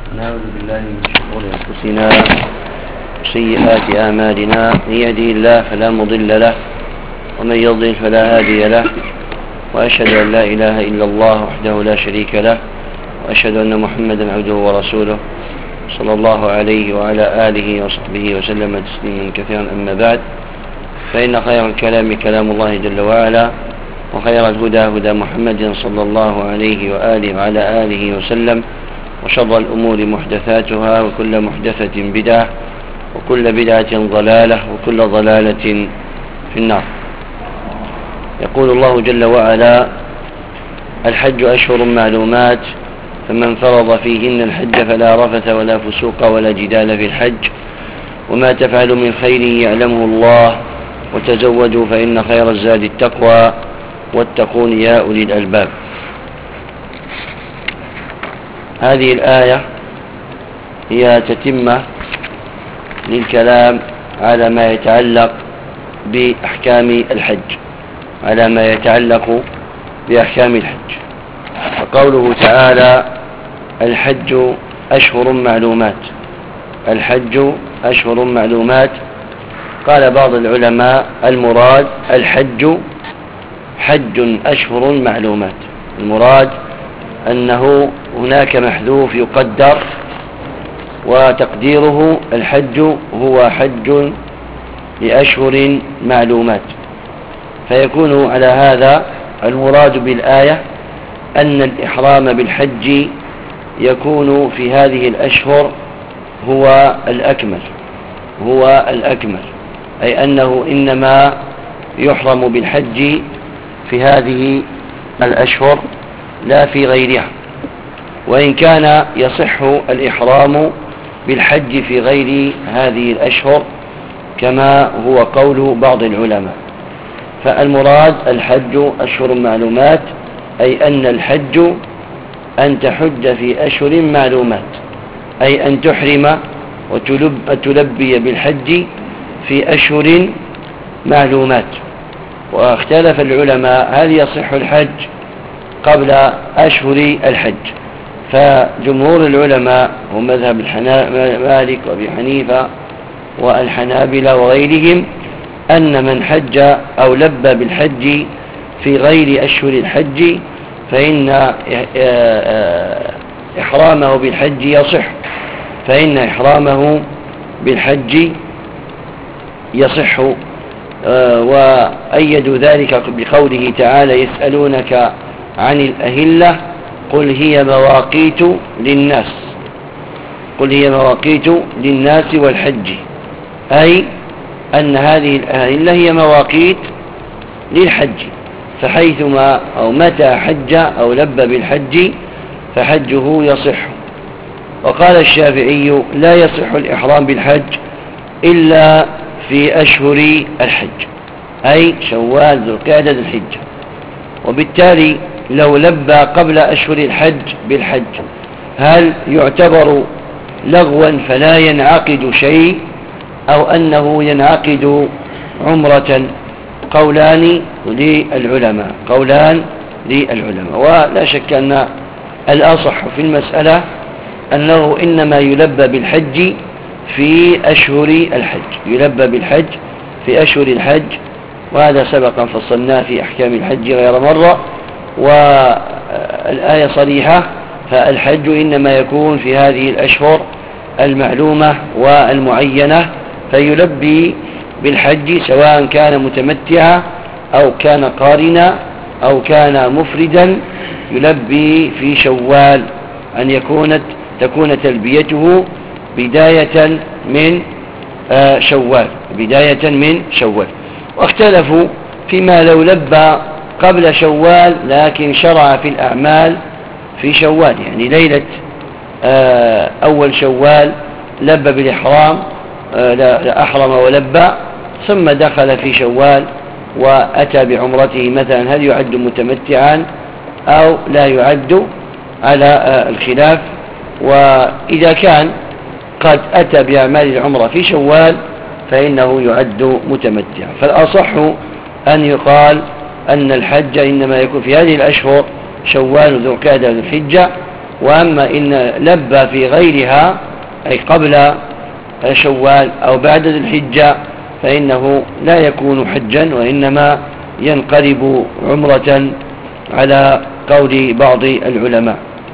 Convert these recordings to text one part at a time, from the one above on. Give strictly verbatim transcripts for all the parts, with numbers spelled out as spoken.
نعوذ بالله من شرور أنفسنا وسيئات أعمالنا، من يهده الله فلا مضل له ومن يضلل فلا هادي له، وأشهد أن لا إله إلا الله وحده لا شريك له، وأشهد أن محمدا عبده ورسوله صلى الله عليه وعلى آله وصحبه وسلم تسليما كثيرا. أما بعد، فإن خير الكلام كلام الله جل وعلا، وخير الهدى هدى محمد صلى الله عليه وآله وعلى آله وسلم، وشر الأمور محدثاتها، وكل محدثة بدعة، وكل بدعة ضلالة، وكل ضلالة في النار. يقول الله جل وعلا: الحج أشهر معلومات، فمن فرض فيهن الحج فلا رفث ولا فسوق ولا جدال في الحج، وما تفعل من خير يعلمه الله، وتزودوا فإن خير الزاد التقوى، واتقون يا أولي الألباب. هذه الآية هي تتمة للكلام على ما يتعلق بأحكام الحج على ما يتعلق بأحكام الحج. فقوله تعالى: الحج أشهر معلومات. الحج أشهر معلومات. قال بعض العلماء: المراد الحج حج أشهر معلومات. المراد أنه هناك محذوف يقدر، وتقديره الحج هو حج لأشهر معلومات. فيكون على هذا المراد بالآية أن الإحرام بالحج يكون في هذه الأشهر هو الأكمل هو الأكمل أي أنه إنما يحرم بالحج في هذه الأشهر لا في غيرها، وإن كان يصح الإحرام بالحج في غير هذه الأشهر كما هو قول بعض العلماء. فالمراد الحج أشهر معلومات، أي أن الحج أن تحج في أشهر معلومات، أي أن تحرم وتلبي بالحج في أشهر معلومات. واختلف العلماء هل يصح الحج قبل أشهر الحج. فجمهور العلماء هم مذهب مالك وأبي حنيفة والحنابلة وغيرهم أن من حج أو لبى بالحج في غير أشهر الحج فإن إحرامه بالحج يصح فإن إحرامه بالحج يصح وأيدوا ذلك بقوله تعالى: يسألونك عن الأهلة قل هي مواقيت للناس قل هي مواقيت للناس والحج، أي أن هذه الأهلة هي مواقيت للحج، فحيثما أو متى حج أو لبى بالحج فحجه يصح. وقال الشافعي: لا يصح الإحرام بالحج إلا في أشهر الحج، أي شوال ذو القعدة ذو الحجة. وبالتالي لو لبى قبل أشهر الحج بالحج هل يعتبر لغوا فلا ينعقد شيء، أو أنه ينعقد عمرة؟ قولان للعلماء قولان للعلماء ولا شك أن الأصح في المسألة أنه إنما يلبى بالحج في أشهر الحج يلبى بالحج في أشهر الحج وهذا سبق فصلناه في أحكام الحج غير مرة، والآية صريحة. فالحج إنما يكون في هذه الأشهر المعلومة والمعينة، فيلبي بالحج سواء كان متمتعا أو كان قارنا أو كان مفردا، يلبي في شوال، أن يكون تكون تلبيته بداية من شوال بداية من شوال. واختلفوا فيما لو لبى قبل شوال لكن شرع في الأعمال في شوال، يعني ليلة أول شوال لبى بالإحرام، لا أحرم ولبى، ثم دخل في شوال وأتى بعمرته مثلا، هل يعد متمتعا أو لا يعد على الخلاف؟ وإذا كان قد أتى بأعمال العمرة في شوال فإنه يعد متمتعا. فالأصح أن يقال أن الحج إنما يكون في هذه الأشهر شوال ذو القعدة ذو الحجة، وأما إن لبى في غيرها أي قبل شوال أو بعد ذي الحجة فإنه لا يكون حجا، وإنما ينقلب عمرة على قول بعض العلماء.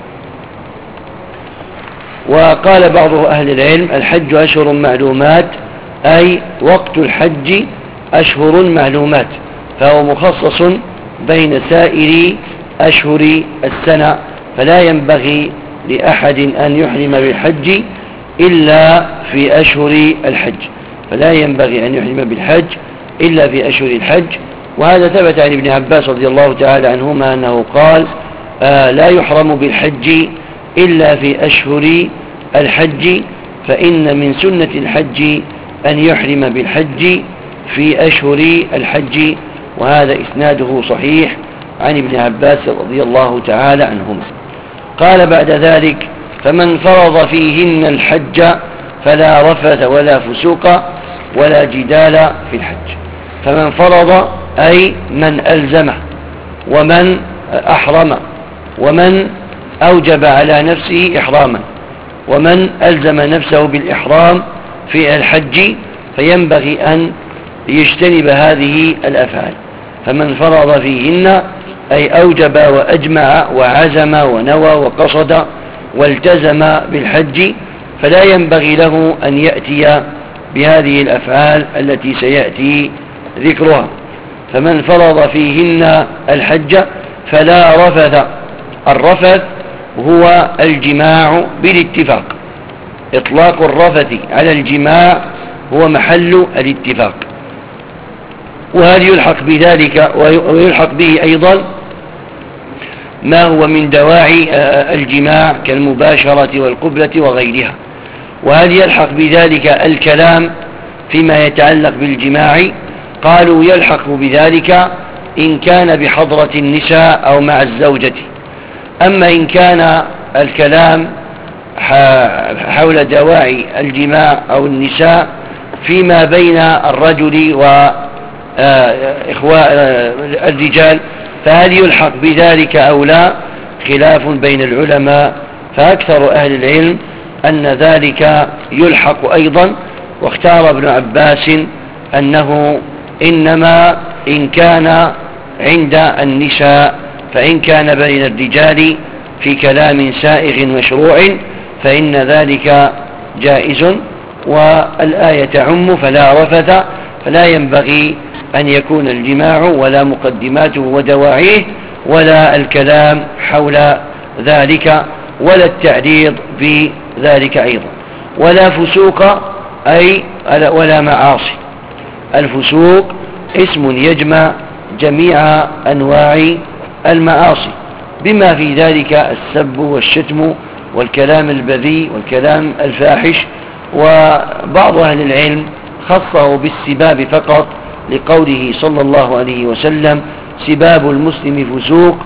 وقال بعض أهل العلم: الحج أشهر معلومات، أي وقت الحج أشهر معلومات، فهو مخصص بين سائر أشهر السنة، فلا ينبغي لأحد أن يحرم بالحج إلا في أشهر الحج، فلا ينبغي أن يحرم بالحج إلا في أشهر الحج. وهذا ثبت عن ابن عباس رضي الله تعالى عنهما أنه قال: آه لا يحرم بالحج إلا في أشهر الحج، فإن من سنة الحج أن يحرم بالحج في أشهر الحج. وهذا إسناده صحيح عن ابن عباس رضي الله تعالى عنهما. قال بعد ذلك: فمن فرض فيهن الحج فلا رفث ولا فسوق ولا جدال في الحج. فمن فرض أي من ألزمه، ومن أحرم، ومن أوجب على نفسه إحراما، ومن ألزم نفسه بالإحرام في الحج، فينبغي أن يجتنب هذه الأفعال. فمن فرض فيهن أي أوجب وأجمع وعزم ونوى وقصد والتزم بالحج، فلا ينبغي له أن يأتي بهذه الأفعال التي سيأتي ذكرها. فمن فرض فيهن الحج فلا رفث. الرفث هو الجماع بالاتفاق، إطلاق الرفث على الجماع هو محل الاتفاق. وهل يلحق بذلك ويلحق به أيضا ما هو من دواعي الجماع كالمباشرة والقبلة وغيرها؟ وهل يلحق بذلك الكلام فيما يتعلق بالجماع؟ قالوا: يلحق بذلك إن كان بحضرة النساء أو مع الزوجة. أما إن كان الكلام حول دواعي الجماع أو النساء فيما بين الرجل وإخوة الرجال، فهل يلحق بذلك أو لا؟ خلاف بين العلماء، فأكثر أهل العلم أن ذلك يلحق أيضا. واختار ابن عباس أنه إنما إن كان عند النساء، فإن كان بين الرجال في كلام سائغ مشروع فإن ذلك جائز. والآية تعم فلا رفث، فلا ينبغي أن يكون الجماع ولا مقدماته ودواعيه ولا الكلام حول ذلك ولا التعريض بذلك أيضا. ولا فسوق أي ولا معاصي. الفسوق اسم يجمع جميع أنواع المعاصي بما في ذلك السب والشتم والكلام البذيء والكلام الفاحش. وبعض أهل العلم خصه بالسباب فقط لقوله صلى الله عليه وسلم: سباب المسلم فسوق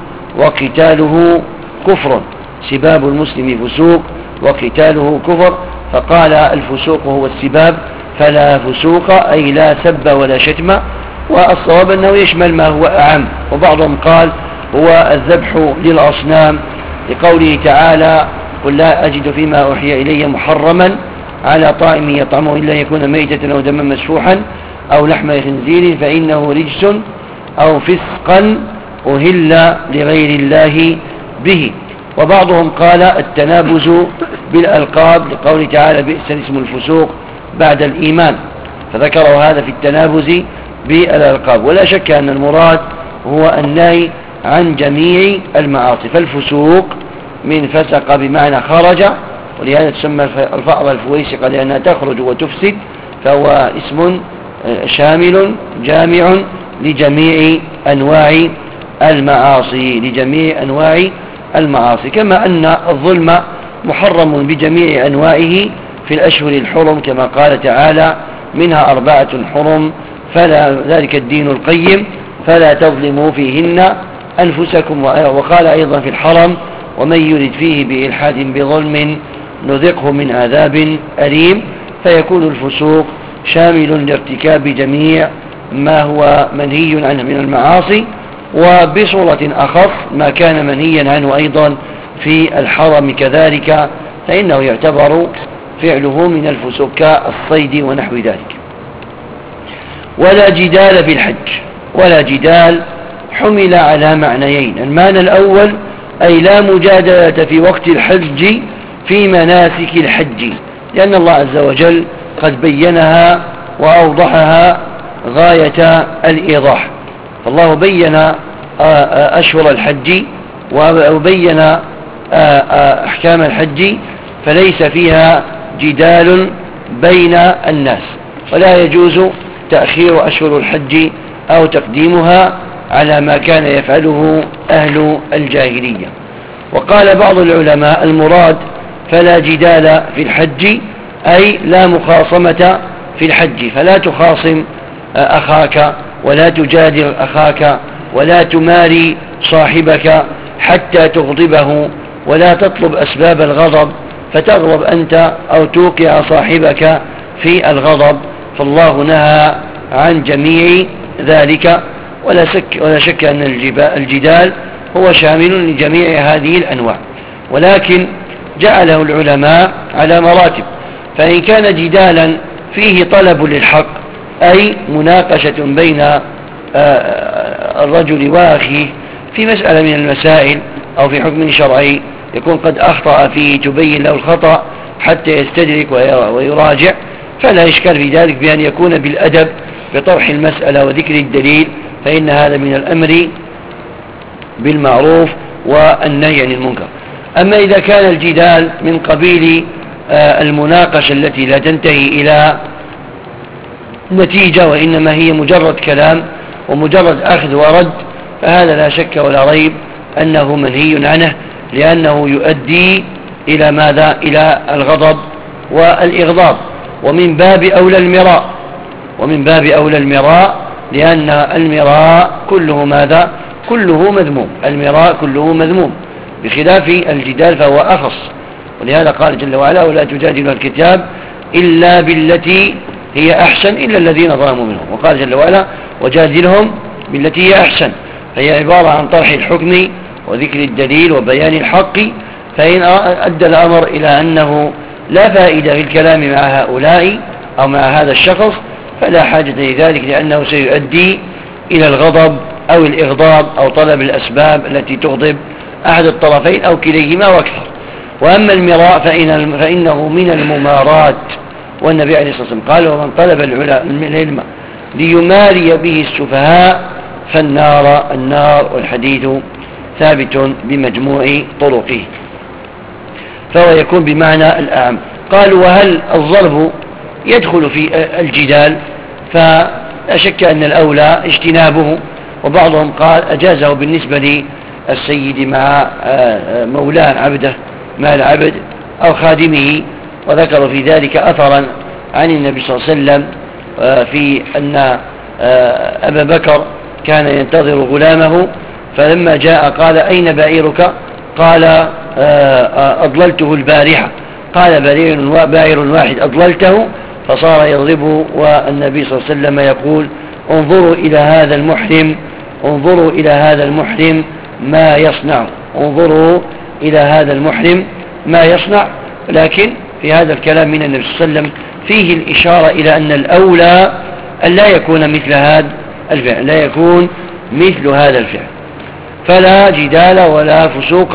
وقتاله كفر. سباب المسلم فسوق وقتاله كفر، فقال: الفسوق هو السباب، فلا فسوق أي لا سب ولا شتم. والصواب أنه يشمل ما هو أعم. وبعضهم قال هو الذبح للأصنام لقوله تعالى: قل لا أجد فيما أوحي إلي محرما على طائم يطعمه إلا يكون ميتة أو دما مسفوحا أو لحم خنزير فإنه رجس أو فسقا أهل لغير الله به. وبعضهم قال التنابز بالألقاب لقوله تعالى: بئس الاسم الفسوق بعد الإيمان، فذكروا هذا في التنابز بالألقاب. ولا شك أن المراد هو النهي عن جميع المعاصي. فالفسوق من فسق بمعنى خرج، ولهذا تسمى الفأرة الفويسقة لأنها تخرج وتفسد، فهو اسم شامل جامع لجميع أنواع المعاصي لجميع أنواع المعاصي. كما أن الظلم محرم بجميع أنواعه في الأشهر الحرم، كما قال تعالى: منها أربعة حرم فلا ذلك الدين القيم فلا تظلموا فيهن أنفسكم. وقال أيضا في الحرم: ومن يرد فيه بإلحاد بظلم نذقه من عذاب أليم. فيكون الفسوق شامل لارتكاب جميع ما هو منهي عنه من المعاصي، وبصورة أخص ما كان منهيا عنه أيضا في الحرم كذلك، فإنه يعتبر فعله من الفسوق كالصيد ونحو ذلك. ولا جدال في الحج، ولا جدال حمل على معنيين: المعنى الأول أي لا مجادلة في وقت الحج في مناسك الحج، لأن الله عز وجل قد بينها وأوضحها غاية الإيضاح. فالله بين أشهر الحج وبين أحكام الحج، فليس فيها جدال بين الناس، ولا يجوز تأخير أشهر الحج أو تقديمها على ما كان يفعله أهل الجاهلية. وقال بعض العلماء: المراد فلا جدال في الحج أي لا مخاصمة في الحج، فلا تخاصم أخاك ولا تجادل أخاك ولا تماري صاحبك حتى تغضبه، ولا تطلب أسباب الغضب فتغضب أنت أو توقع صاحبك في الغضب، فالله نهى عن جميع ذلك. ولا شك, ولا شك أن الجدال هو شامل لجميع هذه الأنواع، ولكن جعله العلماء على مراتب. فإن كان جدالا فيه طلب للحق، أي مناقشة بين الرجل وأخيه في مسألة من المسائل أو في حكم شرعي يكون قد أخطأ فيه، تبين له الخطأ حتى يستدرك ويراجع، فلا إشكال في ذلك بأن يكون بالأدب بطرح المسألة وذكر الدليل، فإن هذا من الأمر بالمعروف والنهي عن المنكر. أما إذا كان الجدال من قبيل المناقشة التي لا تنتهي إلى نتيجة وإنما هي مجرد كلام ومجرد أخذ ورد، فهذا لا شك ولا ريب أنه منهي عنه، لأنه يؤدي إلى ماذا؟ إلى الغضب والإغضاب، ومن باب أولى المراء، ومن باب أولى المراء لأن المراء كله ماذا؟ كله مذموم، المراء كله مذموم، بخلاف الجدال فهو أخص. ولهذا قال جل وعلا: ولا تجادلوا الكتاب إلا بالتي هي أحسن إلا الذين ظلموا منهم. وقال جل وعلا: وجادلهم بالتي هي أحسن، فهي عبارة عن طرح الحكم وذكر الدليل وبيان الحق. فإن أدى الأمر إلى أنه لا فائدة في الكلام مع هؤلاء أو مع هذا الشخص فلا حاجة لذلك، لأنه سيؤدي إلى الغضب أو الإغضاب أو طلب الأسباب التي تغضب أحد الطرفين أو كليهما واكثر. وأما المراء فإن فإنه من الممارات، والنبي عليه الصلاة والسلام قال: ومن طلب العلم ليماري به السفهاء فالنار النار، والحديث ثابت بمجموع طرقه، فهو يكون بمعنى الأعم. قالوا: وهل الضرب يدخل في الجدال؟ فلا شك أن الأولى اجتنابه، وبعضهم قال أجازه بالنسبة للسيد مع مولاه عبده مع العبد أو خادمه، وذكروا في ذلك أثرا عن النبي صلى الله عليه وسلم في أن أبا بكر كان ينتظر غلامه، فلما جاء قال: أين بعيرك؟ قال: أضللته البارحة. قال: بعير واحد أضللته؟ فصار يضربه، والنبي صلى الله عليه وسلم يقول: انظروا إلى هذا المحرم، انظروا إلى هذا المحرم ما يصنع، انظروا إلى هذا المحرم ما يصنع. لكن في هذا الكلام من النبي صلى الله عليه وسلم فيه الإشارة إلى أن الأولى أن لا يكون مثل هذا الفعل، لا يكون مثل هذا الفعل. فلا جدال ولا فسوق،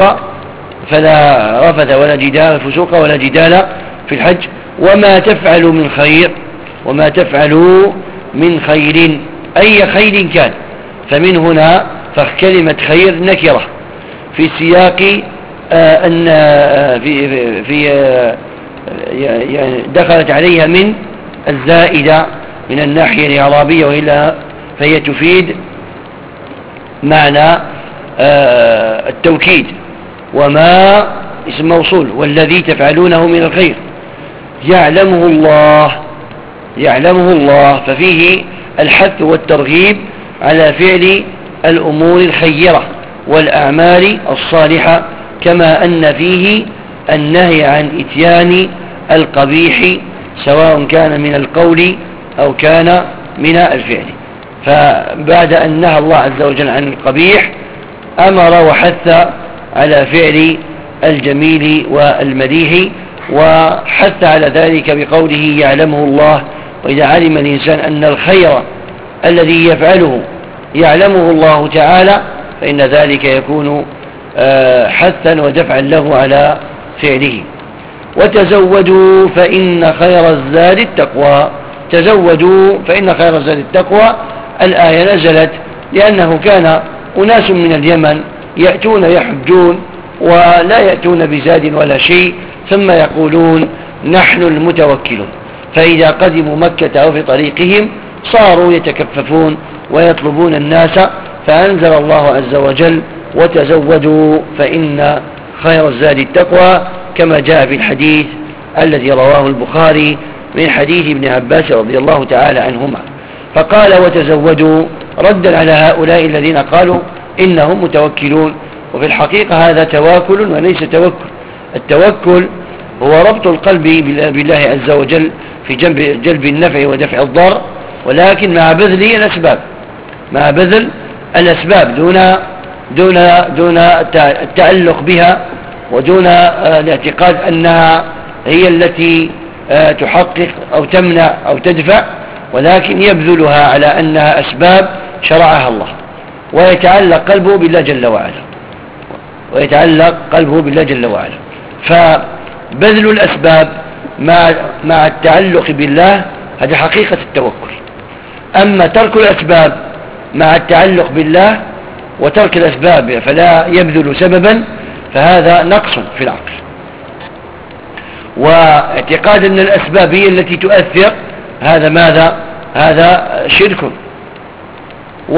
فلا رفث ولا جدال فسوق ولا جدال في الحج. وما تفعل من خير، وما تفعلوا من خير أي خير كان، فمن هنا فكلمة خير نكرة في سياق آه أن آه في, في, في آه يعني دخلت عليها من الزائدة من الناحية الإعرابية، وإلا فهي تفيد معنى آه التوكيد. وما اسم موصول، والذي تفعلونه من الخير يعلمه الله، يعلمه الله، ففيه الحث والترغيب على فعل الأمور الخيرة والأعمال الصالحة، كما أن فيه النهي عن إتيان القبيح سواء كان من القول أو كان من الفعل. فبعد أن نهى الله عز وجل عن القبيح أمر وحث على فعل الجميل والمديح، وحث على ذلك بقوله يعلمه الله. وإذا علم الإنسان أن الخير الذي يفعله يعلمه الله تعالى فإن ذلك يكون حثا ودفعا له على فعله. وتزودوا فإن خير الزاد التقوى. تزودوا فإن خير الزاد التقوى. الآية نزلت لأنه كان أناس من اليمن يأتون يحجون ولا يأتون بزاد ولا شيء، ثم يقولون نحن المتوكلون، فإذا قدموا مكة أو في طريقهم صاروا يتكففون ويطلبون الناس، فأنزل الله عز وجل وتزودوا فإن خير الزاد التقوى، كما جاء في الحديث الذي رواه البخاري من حديث ابن عباس رضي الله تعالى عنهما، فقال وتزودوا ردا على هؤلاء الذين قالوا إنهم متوكلون. وفي الحقيقة هذا تواكل وليس توكل. التوكل هو ربط القلب بالله عز وجل في جنب جلب النفع ودفع الضر، ولكن مع بذل الأسباب، مع بذل الأسباب دون دون دون التعلق بها ودون الاعتقاد أنها هي التي تحقق أو تمنع أو تدفع، ولكن يبذلها على أنها أسباب شرعها الله، ويتعلق قلبه بالله جل وعلا ويتعلق قلبه بالله جل وعلا. فبذل الأسباب مع مع التعلق بالله هذه حقيقة التوكل. أما ترك الأسباب مع التعلق بالله وترك الأسباب فلا يبذل سببا فهذا نقص في العقل. واعتقاد أن الأسباب هي التي تؤثر هذا ماذا؟ هذا شرك، و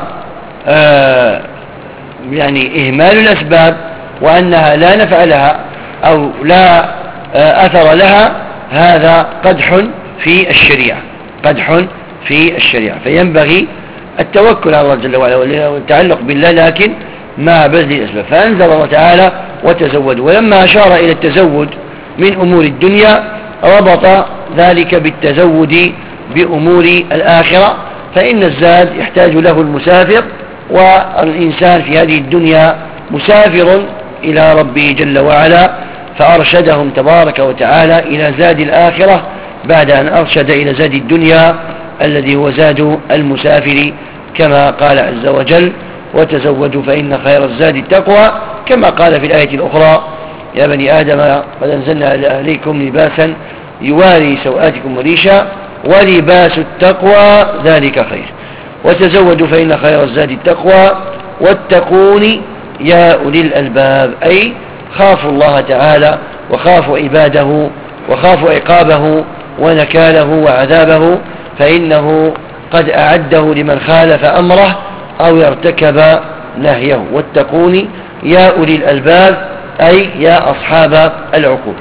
يعني إهمال الأسباب وأنها لا نفع لها أو لا أثر لها هذا قدح في الشريعة، قدح في الشريعة. فينبغي التوكل على الله جل وعلا والتعلق بالله لكن مع بذل الأسباب. فأنزل الله تعالى وتزودوا، ولما أشار إلى التزود من أمور الدنيا ربط ذلك بالتزود بأمور الآخرة، فإن الزاد يحتاج له المسافر، والإنسان في هذه الدنيا مسافر إلى ربه جل وعلا، فأرشدهم تبارك وتعالى إلى زاد الآخرة بعد أن أرشد إلى زاد الدنيا الذي هو زاد المسافر، كما قال عز وجل وتزودوا فإن خير الزاد التقوى، كما قال في الآية الأخرى يا بني آدم قد أنزلنا عليكم لباسا يواري سوآتكم وريشا ولباس التقوى ذلك خير. وتزودوا فإن خير الزاد التقوى واتقون يا أولي الألباب، أي خافوا الله تعالى وخافوا عباده وخافوا عقابه ونكاله وعذابه، فإنه قد أعده لمن خالف أمره أو يرتكب نهيه. واتقون يا أولي الألباب أي يا أصحاب العقول.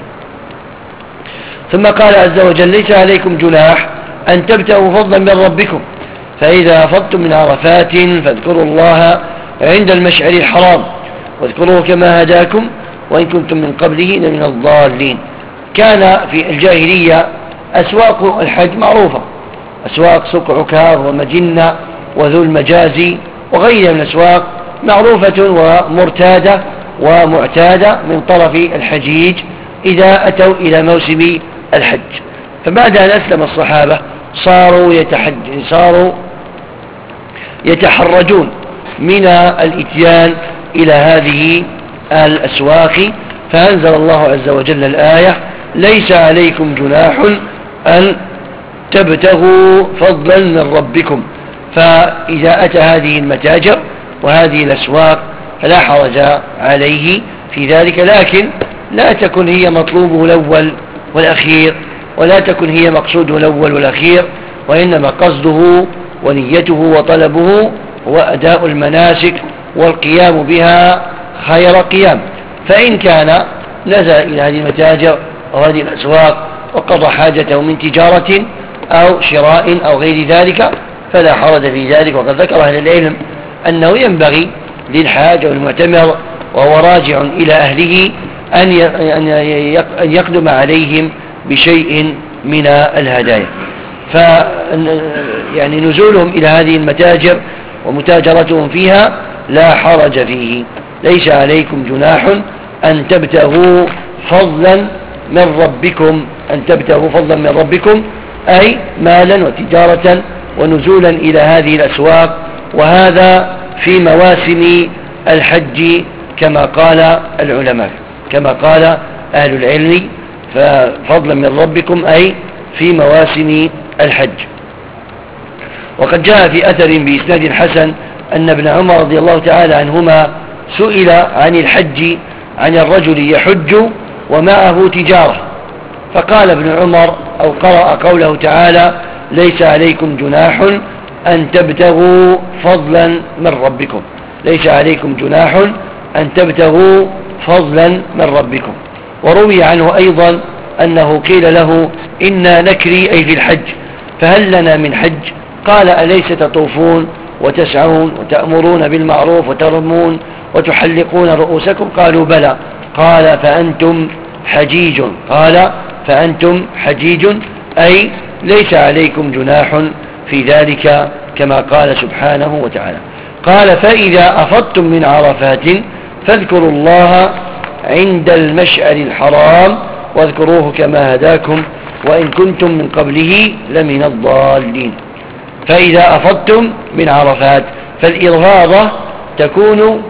ثم قال عز وجل ليس عليكم جناح أن تبتغوا فضلا من ربكم فإذا أفضتم من عرفات فاذكروا الله عند المشعر الحرام واذكروه كما هداكم وإن كنتم من قبله لمن الضالين. كان في الجاهلية أسواق الحج معروفة، أسواق سوق عكاظ ومجنة وذو المجازي وغيرها من الأسواق معروفة ومرتادة ومعتادة من طرف الحجيج إذا أتوا إلى موسم الحج. فبعد أن أسلم الصحابة صاروا يتحج صاروا يتحرجون من الإتيان إلى هذه الأسواق، فأنزل الله عز وجل الآية ليس عليكم جناح أن تبتغوا فضلا من ربكم. فإذا أتى هذه المتاجر وهذه الأسواق فلا حرج عليه في ذلك، لكن لا تكن هي مطلوبه الأول والأخير ولا تكن هي مقصوده الأول والأخير، وإنما قصده ونيته وطلبه هو أداء المناسك والقيام بها خير قيام. فإن كان نزل إلى هذه المتاجر أو هذه الأسواق وقضى حاجته من تجارة أو شراء أو غير ذلك فلا حرج في ذلك. وقد ذكر أهل العلم أنه ينبغي للحاج والمعتمر وهو راجع إلى أهله أن يقدم عليهم بشيء من الهدايا. ف يعني نزولهم إلى هذه المتاجر ومتاجرتهم فيها لا حرج فيه. ليس عليكم جناح أن تبتغوا فضلا من ربكم أن تبتغوا فضلا من ربكم أي مالا وتجارة ونزولا إلى هذه الأسواق، وهذا في مواسم الحج كما قال العلماء كما قال أهل العلم، ففضلا من ربكم أي في مواسم الحج. وقد جاء في أثر بإسناد حسن أن ابن عمر رضي الله تعالى عنهما سئل عن الحج عن الرجل يحج ومعه تجارة، فقال ابن عمر أو قرأ قوله تعالى ليس عليكم جناح أن تبتغوا فضلا من ربكم ليس عليكم جناح أن تبتغوا فضلا من ربكم. وروي عنه أيضا أنه قيل له إنا نكري أي في الحج فهل لنا من حج؟ قال أليس تطوفون وتسعون وتأمرون بالمعروف وترمون وتحلقون رؤوسكم؟ قالوا بلى. قال فأنتم حجيج قال فأنتم حجيج أي ليس عليكم جناح في ذلك كما قال سبحانه وتعالى. قال فإذا أفضتم من عرفات فاذكروا الله عند المشعر الحرام واذكروه كما هداكم وإن كنتم من قبله لمن الضالين. فإذا أفضتم من عرفات، فالإرهاضة تكون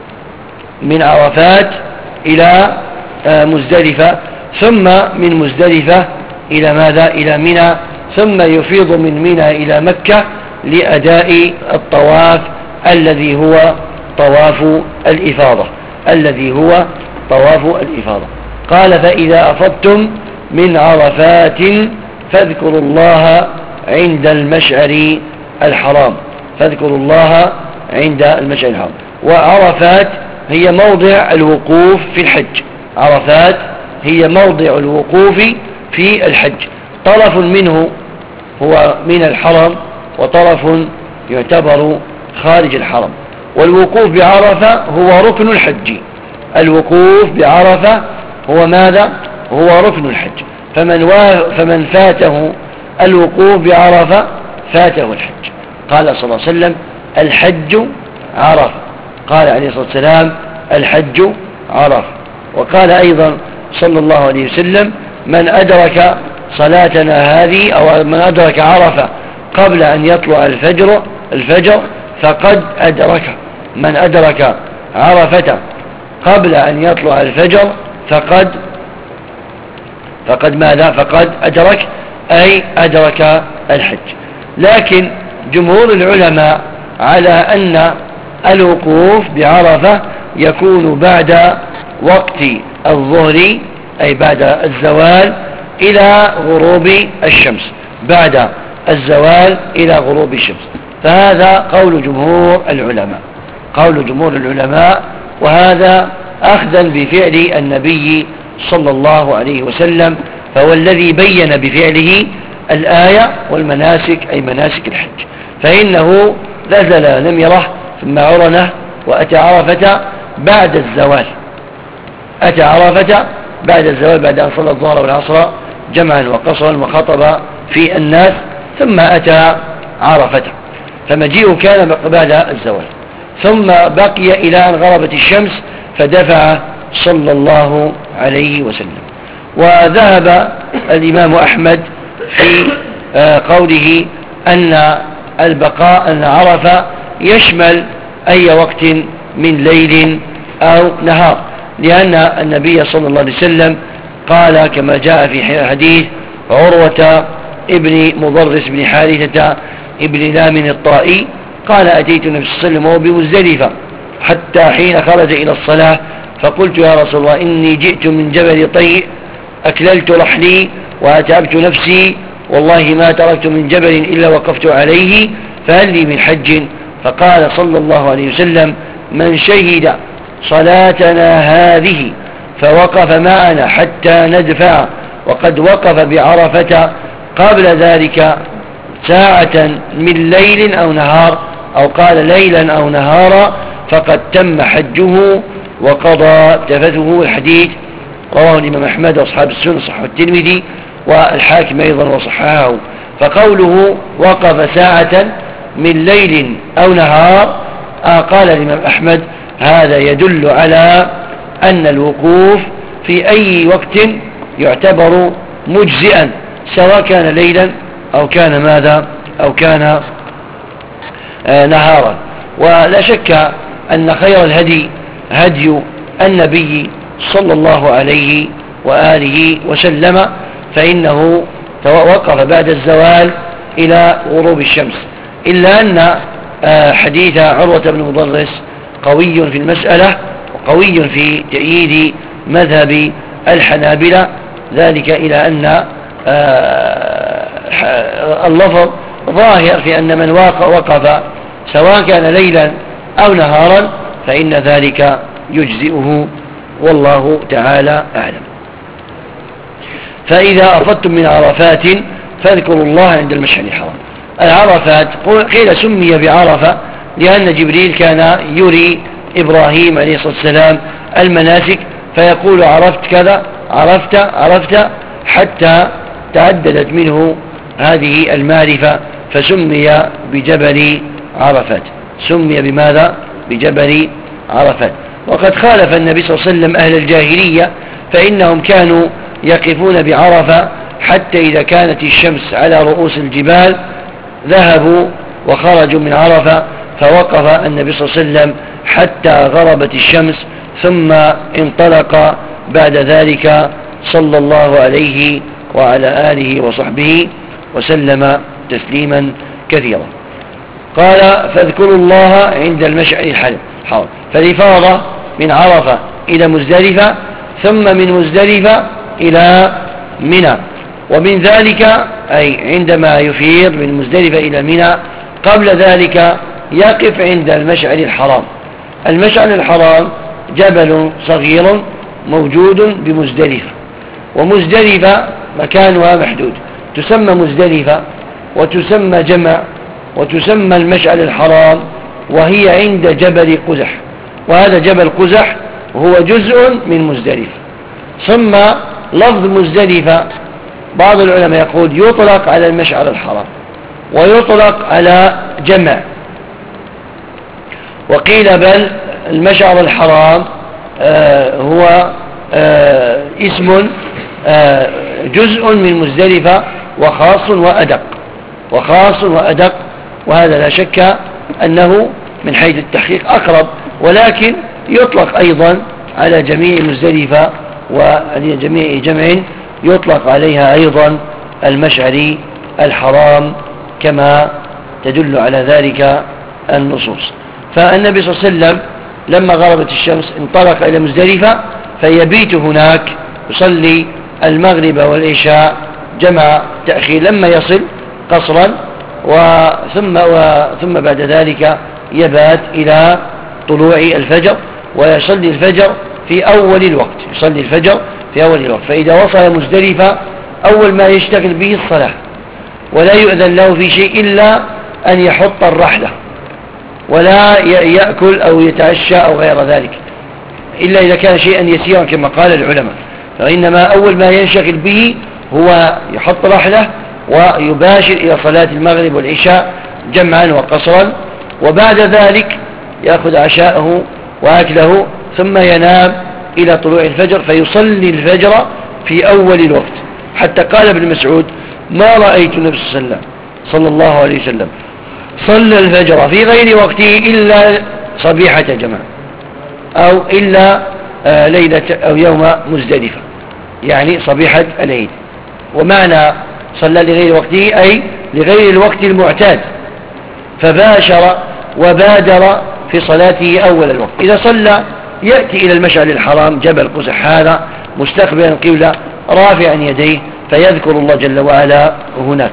من عرفات إلى مزدلفة، ثم من مزدلفة إلى ماذا؟ إلى منى، ثم يفيض من منى إلى مكة لأداء الطواف الذي هو طواف الإفاضة الذي هو طواف الإفاضة. قال فإذا أفضتم من عرفات فاذكروا الله عند المشعر الحرام فاذكروا الله عند المشعر الحرام. وعرفات هي موضع الوقوف في الحج عرفات هي موضع الوقوف في الحج، طرف منه هو من الحرم وطرف يعتبر خارج الحرم. والوقوف بعرفة هو ركن الحج الوقوف بعرفة هو ماذا؟ هو ركن الحج. فمن, و... فمن فاته الوقوف بعرفة فاته الحج. قال صلى الله عليه وسلم الحج عرفة، قال عليه الصلاة والسلام الحج عرفة. وقال أيضا صلى الله عليه وسلم من أدرك صلاتنا هذه أو من أدرك عرفة قبل أن يطلع الفجر الفجر فقد أدرك من أدرك عرفة قبل أن يطلع الفجر فقد فقد ماذا؟ فقد أدرك أي أدرك الحج. لكن جمهور العلماء على أن الوقوف بعرفة يكون بعد وقت الظهر أي بعد الزوال إلى غروب الشمس بعد الزوال إلى غروب الشمس. فهذا قول جمهور العلماء قول جمهور العلماء وهذا أخذا بفعل النبي صلى الله عليه وسلم، فهو الذي بين بفعله الآية والمناسك أي مناسك الحج. فإنه نزل لم يره ثم عرنه وأتى عرفة بعد الزوال أتى عرفة بعد الزوال بعد أن صلى الظهر والعصر جمعا وقصرا وخطب في الناس ثم أتى عرفة، فمجيئه كان بعد الزوال. ثم بقي إلى أن غربت الشمس فدفع صلى الله عليه وسلم. وذهب الإمام أحمد في قوله أن البقاء أن عرفة يشمل أي وقت من ليل أو نهار، لأن النبي صلى الله عليه وسلم قال كما جاء في حديث عروة ابن مضرس بن حارثة ابن لام الطائي قال أتيت النبي صلى الله عليه وسلم وهو بمزدلفة حتى حين خرج إلى الصلاة فقلت يا رسول الله إني جئت من جبل طيء أكللت رحلي وأتعبت نفسي والله ما تركت من جبل إلا وقفت عليه فهل لي من حج؟ فقال صلى الله عليه وسلم من شهد صلاتنا هذه فوقف معنا حتى ندفع وقد وقف بعرفة قبل ذلك ساعة من ليل أو نهار أو قال ليلا أو نهارا فقد تم حجه وقضى تفته. الحديث رواه الإمام أحمد وأصحاب السنة صححه الترمذي والحاكم أيضا وصححه. فقوله وقف ساعة من ليل أو نهار آه قال الإمام أحمد هذا يدل على أن الوقوف في أي وقت يعتبر مجزئا، سواء كان ليلا أو كان ماذا أو كان آه نهارا. ولا شك أن خير الهدي هدي النبي صلى الله عليه وآله وسلم، فإنه وقف بعد الزوال إلى غروب الشمس، إلا أن آه حديث عروة بن مضرس قوي في المسألة وقوي في تأييد مذهب الحنابلة، ذلك إلى أن آه اللفظ ظاهر في أن من وقف سواء كان ليلا أو نهارا فإن ذلك يجزئه، والله تعالى أعلم. فإذا أفضتم من عرفات فاذكروا الله عند المشعر الحرام. العرفات قيل سمي بعرفة لأن جبريل كان يري إبراهيم عليه الصلاة والسلام المناسك فيقول عرفت كذا عرفت عرفت حتى تعددت منه هذه المعرفة فسمي بجبل عرفات. سمي بماذا؟ بجبل عرفات. وقد خالف النبي صلى الله عليه وسلم أهل الجاهلية، فإنهم كانوا يقفون بعرفة حتى إذا كانت الشمس على رؤوس الجبال ذهبوا وخرجوا من عرفة، فوقف النبي صلى الله عليه وسلم حتى غربت الشمس، ثم انطلق بعد ذلك صلى الله عليه وعلى آله وصحبه وسلم تسليما كثيرا. قال فاذكروا الله عند المشعر الحرام. فالإفاضة من عرفة إلى مزدلفة، ثم من مزدلفة إلى منى، ومن ذلك أي عندما يفيض من مزدلفة إلى منى قبل ذلك يقف عند المشعر الحرام. المشعر الحرام جبل صغير موجود بمزدلفة، ومزدلفة مكانها محدود، تسمى مزدلفة وتسمى جمع وتسمى المشعر الحرام، وهي عند جبل قزح، وهذا جبل قزح هو جزء من مزدلفة. ثم لفظ مزدلفة بعض العلماء يقول يطلق على المشعر الحرام ويطلق على جمع، وقيل بل المشعر الحرام آه هو آه اسم آه جزء من مزدلفة وخاص وأدق وخاص وأدق وهذا لا شك أنه من حيث التحقيق أقرب، ولكن يطلق أيضا على جميع مزدلفة وجميع جمع يطلق عليها أيضا المشعر الحرام كما تدل على ذلك النصوص. فالنبي صلى الله عليه وسلم لما غربت الشمس انطلق إلى مزدلفة فيبيت هناك يصلي المغرب والعشاء جمع تأخير لما يصل قصرا، وثم, وثم بعد ذلك يبات إلى طلوع الفجر ويصلي الفجر في أول الوقت يصلي الفجر في أول الوقت. فإذا وصل مزدلفة أول ما يشتغل به الصلاة، ولا يؤذن له في شيء إلا أن يحط الرحلة ولا يأكل أو يتعشى أو غير ذلك إلا إذا كان شيئا يسيرا كما قال العلماء، فإنما أول ما ينشغل به هو يحط رحلة ويباشر إلى صلاة المغرب والعشاء جمعا وقصرا، وبعد ذلك يأخذ عشاءه وأكله ثم ينام إلى طلوع الفجر فيصلي الفجر في أول الوقت. حتى قال ابن مسعود ما رأيت النبي صلى الله عليه وسلم صلى الله عليه وسلم صلى الفجر في غير وقته إلا صبيحة جماعة أو إلا آه ليلة أو يوم مزدلفة، يعني صبيحة العيد. ومعنى صلى لغير وقته أي لغير الوقت المعتاد، فباشر وبادر في صلاته أول الوقت. إذا صلى يأتي إلى المشعر الحرام جبل قزح هذا مستقبلا القبلة رافعا يديه فيذكر الله جل وعلا هناك.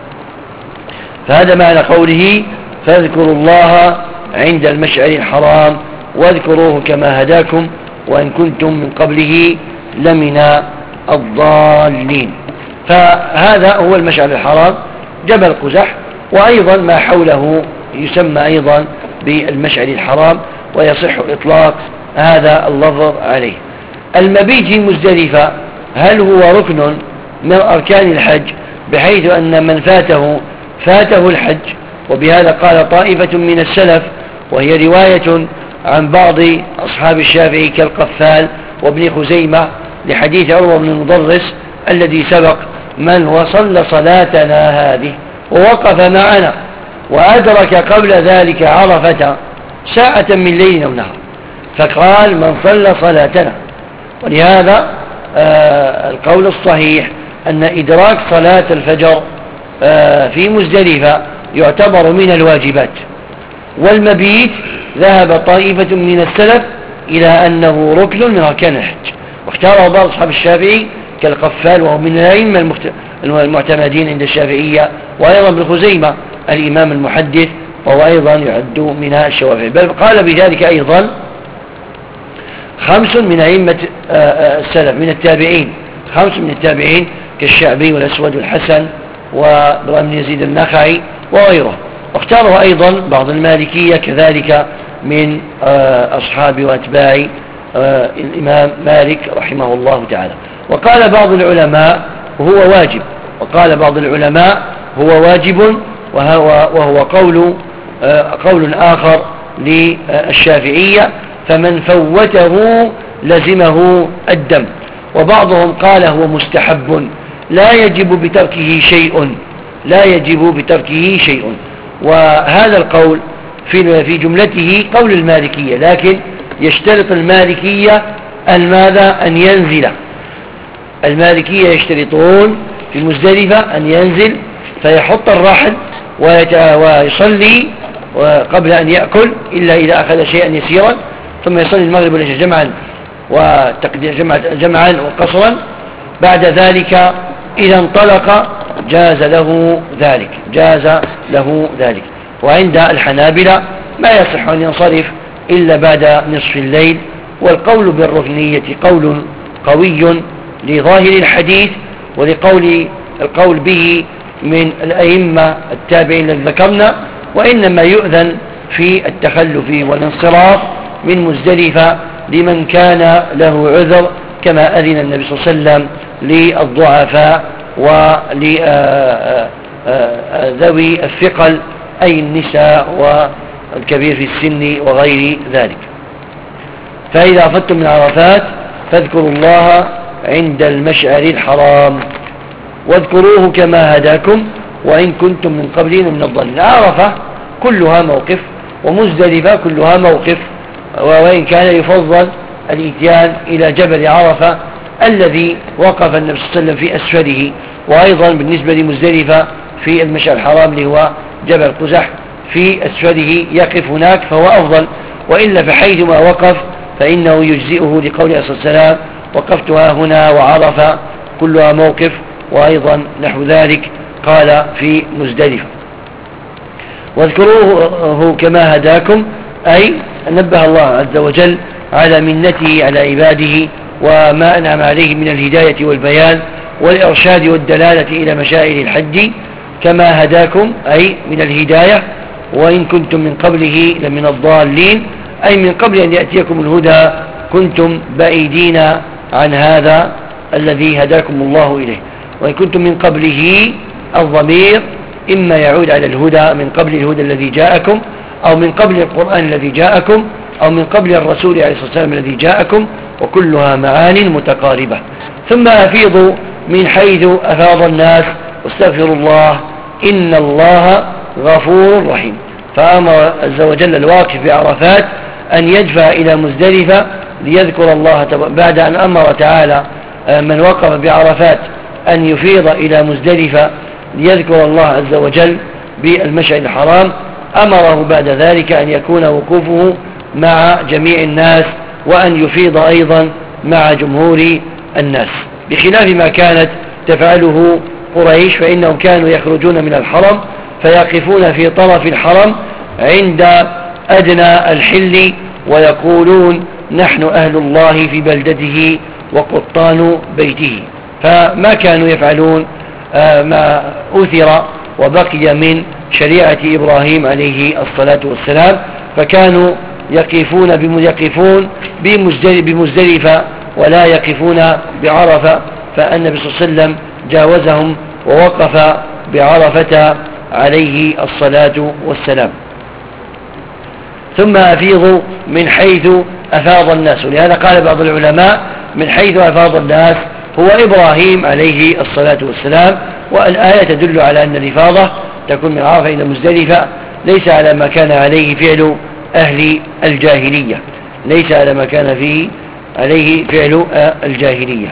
فهذا معنى قوله فاذكروا الله عند المشعر الحرام واذكروه كما هداكم وإن كنتم من قبله لمن الضالين. فهذا هو المشعر الحرام جبل قزح، وأيضا ما حوله يسمى أيضا بالمشعر الحرام ويصح إطلاق هذا اللفظ عليه. المبيت في مزدلفة هل هو ركن من أركان الحج بحيث أن من فاته فاته الحج؟ وبهذا قال طائفة من السلف وهي رواية عن بعض أصحاب الشافعي كالقفال وابن خزيمة لحديث عروة بن المضرس الذي سبق: من وصل صلاتنا هذه ووقف معنا وأدرك قبل ذلك عرفة ساعة من ليل أو نهار، فقال: من صلى صلاتنا. ولهذا آه القول الصحيح أن إدراك صلاة الفجر آه في مزدلفة يعتبر من الواجبات. والمبيت ذهب طائفة من السلف إلى أنه ركن من أركان الحج، واختاره بعض أصحاب الشافعي كالقفال وهو من الأئمة المعتمدين عند الشافعية، وأيضا ابن خزيمة الإمام المحدث وهو أيضا يعد من الشوافعي، بل قال بذلك أيضا خمس من أئمة السلف من التابعين، خمس من التابعين كالشعبي والأسود والحسن وابراهيم بن يزيد النخعي وغيره. واختاره أيضا بعض المالكية كذلك من أصحاب وأتباع الإمام مالك رحمه الله تعالى. وقال بعض العلماء وهو واجب، وقال بعض العلماء هو واجب، وهو, وهو قول قول آخر للشافعية: فمن فوته لزمه الدم. وبعضهم قال هو مستحب لا يجب بتركه شيء، لا يجب بتركه شيء. وهذا القول في في جملته قول المالكية، لكن يشترط المالكية الماذا؟ أن ينزل. المالكية يشترطون في مزدلفة أن ينزل فيحط الرحل ويصلي قبل أن يأكل إلا إذا أخذ شيئا يسيرا، ثم يصلي المغرب والعشاء جمعا جمعا وقصرا. بعد ذلك إذا انطلق جاز له ذلك، جاز له ذلك. وعند الحنابلة ما يصح أن ينصرف إلا بعد نصف الليل. والقول بالركنية قول قوي لظاهر الحديث ولقول القول به من الأئمة التابعين الذين ذكرنا، وإنما يؤذن في التخلف والانصراف من مزدلفة لمن كان له عذر، كما أذن النبي صلى الله عليه وسلم للضعفاء ولذوي الثقل أي النساء والكبير في السن وغير ذلك. فإذا أفضتم من عرفات فاذكروا الله عند المشعر الحرام واذكروه كما هداكم وإن كنتم من قبله من الضالين. عرفة كلها موقف، ومزدلفة كلها موقف، وإن كان يفضل الإتيان إلى جبل عرفة الذي وقف النبي صلى الله عليه وسلم في أسفله، وأيضا بالنسبة لمزدلفة في المشعر الحرام اللي هو جبل قزح في أسفله يقف هناك فهو أفضل، وإلا فحيثما وقف فإنه يجزئه لقول عليه الصلاة والسلام: وقفتها هنا وعرفة كلها موقف. وأيضا نحو ذلك قال في مزدلفة. واذكروه كما هداكم، أي نبه الله عز وجل على منته على عباده وما أنعم عليه من الهداية والبيان والإرشاد والدلالة إلى مشاعر الحج، كما هداكم أي من الهداية، وإن كنتم من قبله لمن الضالين، أي من قبل أن يأتيكم الهدى كنتم بعيدين عن هذا الذي هداكم الله إليه. وإن كنتم من قبله الضمير إما يعود على الهدى من قبل الهدى الذي جاءكم، أو من قبل القرآن الذي جاءكم، أو من قبل الرسول عليه الصلاة والسلام الذي جاءكم، وكلها معان متقاربة. ثم أفيضوا من حيث أفاض الناس واستغفروا الله إن الله غفور رحيم. فأمر عز وجل الواقف بعرفات أن يدفع إلى مزدلفة ليذكر الله بعد أن أمر تعالى من وقف بعرفات أن يفيض إلى مزدلفة ليذكر الله عز وجل بالمشعر الحرام. أمره بعد ذلك أن يكون وقوفه مع جميع الناس وأن يفيض أيضا مع جمهور الناس، بخلاف ما كانت تفعله قريش، فإنهم كانوا يخرجون من الحرم فيقفون في طرف الحرم عند أدنى الحل ويقولون: نحن أهل الله في بلدته وقطان بيته. فما كانوا يفعلون ما أثر وبقي من شريعة إبراهيم عليه الصلاة والسلام، فكانوا يقفون يقفون بمزدلفة ولا يقفون بعرفة، فالنبي صلى الله عليه وسلم جاوزهم ووقف بعرفة عليه الصلاة والسلام. ثم أفيضوا من حيث أفاض الناس. ولهذا قال بعض العلماء من حيث أفاض الناس هو إبراهيم عليه الصلاة والسلام. والآية تدل على أن الإفاضة تكون من عرفة إلى مزدلفة، ليس على ما كان عليه فعل أهل الجاهلية، ليس على ما كان فيه عليه فعل الجاهلية.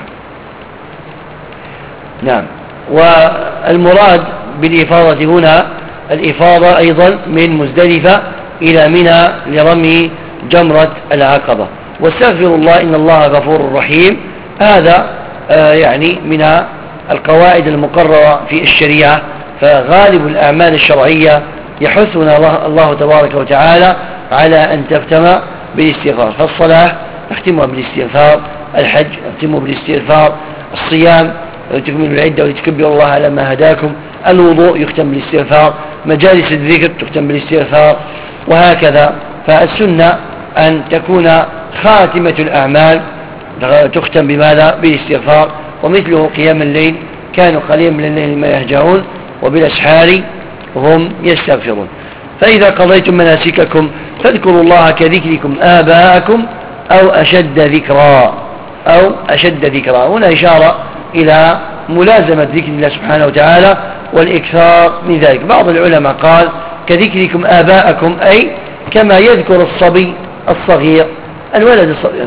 نعم. والمراد بالإفاضة هنا الإفاضة أيضا من مزدلفة إلى منى لرمي جمرة العقبة. واستغفر الله إن الله غفور رحيم، هذا آه يعني من القواعد المقررة في الشريعة. فغالب الأعمال الشرعية يحثنا الله, الله تبارك وتعالى على أن تختم بالاستغفار. فالصلاة نختمها بالاستغفار، الحج نختمه بالاستغفار، الصيام تكمل العدة ولتكبروا الله على ما هداكم، الوضوء يختم بالاستغفار، مجالس الذكر تختم بالاستغفار، وهكذا. فالسنة أن تكون خاتمة الأعمال تختم بماذا؟ بالاستغفار. ومثله قيام الليل، كانوا قليلا من الليل ما يهجعون وبالأسحار هم يستغفرون. فإذا قضيتم مناسككم فاذكروا الله كذكركم آباءكم أو أشد ذكرا، أو أشد ذكرا. هنا إشارة إلى ملازمة ذكر الله سبحانه وتعالى والإكثار من ذلك. بعض العلماء قال كذكركم آباءكم، أي كما يذكر الصبي الصغير الولد الصغير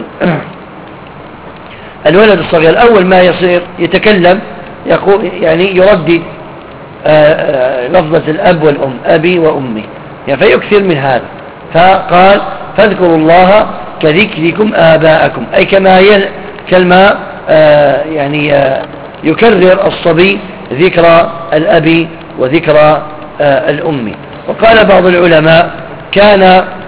الولد الصغير الأول ما يصير يتكلم يقول يعني يردد لفظة الأب والأم، أبي وأمي، يعني فيكثر من هذا. فقال فاذكروا الله كذكركم آباءكم، أي كما يل كلمة يعني يكرر الصبي ذكر الأب وذكر الأم. وقال بعض العلماء كان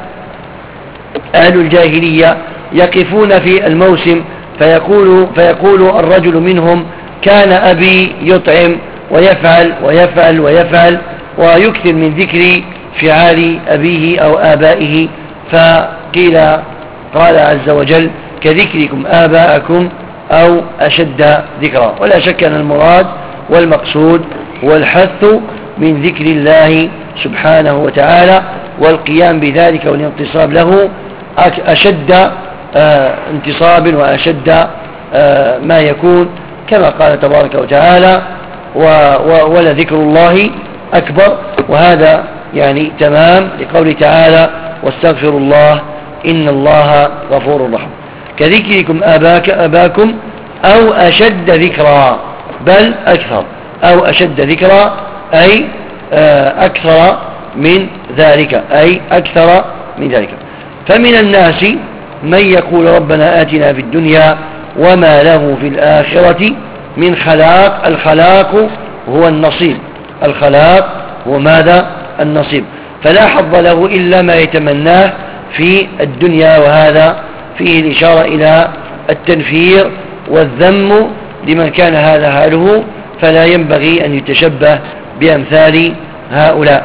أهل الجاهلية يقفون في الموسم فيقول, فيقول الرجل منهم كان أبي يطعم ويفعل ويفعل ويفعل، ويكثر من ذكر فعال أبيه أو آبائه. فقيل قال عز وجل كذكركم آباءكم أو أشد ذكرا. ولا شك أن المراد والمقصود والحث من ذكر الله سبحانه وتعالى والقيام بذلك والانتصاب له أشد آه انتصاب وأشد آه ما يكون، كما قال تبارك وتعالى ولذكر الله أكبر. وهذا يعني تمام لقوله تعالى واستغفروا الله إن الله غفور رحيم. كذكركم آباك أباكم أو أشد ذكرا، بل أكثر، أو أشد ذكرا أي أكثر من ذلك، أي أكثر من ذلك. فمن الناس من يقول ربنا آتنا في الدنيا وما له في الآخرة من خلاق. الخلاق هو النصيب، الخلاق هو ماذا؟ النصيب. فلا حظ له إلا ما يتمناه في الدنيا، وهذا فيه الإشارة إلى التنفير والذم لمن كان هذا حاله، فلا ينبغي أن يتشبه بأمثال هؤلاء.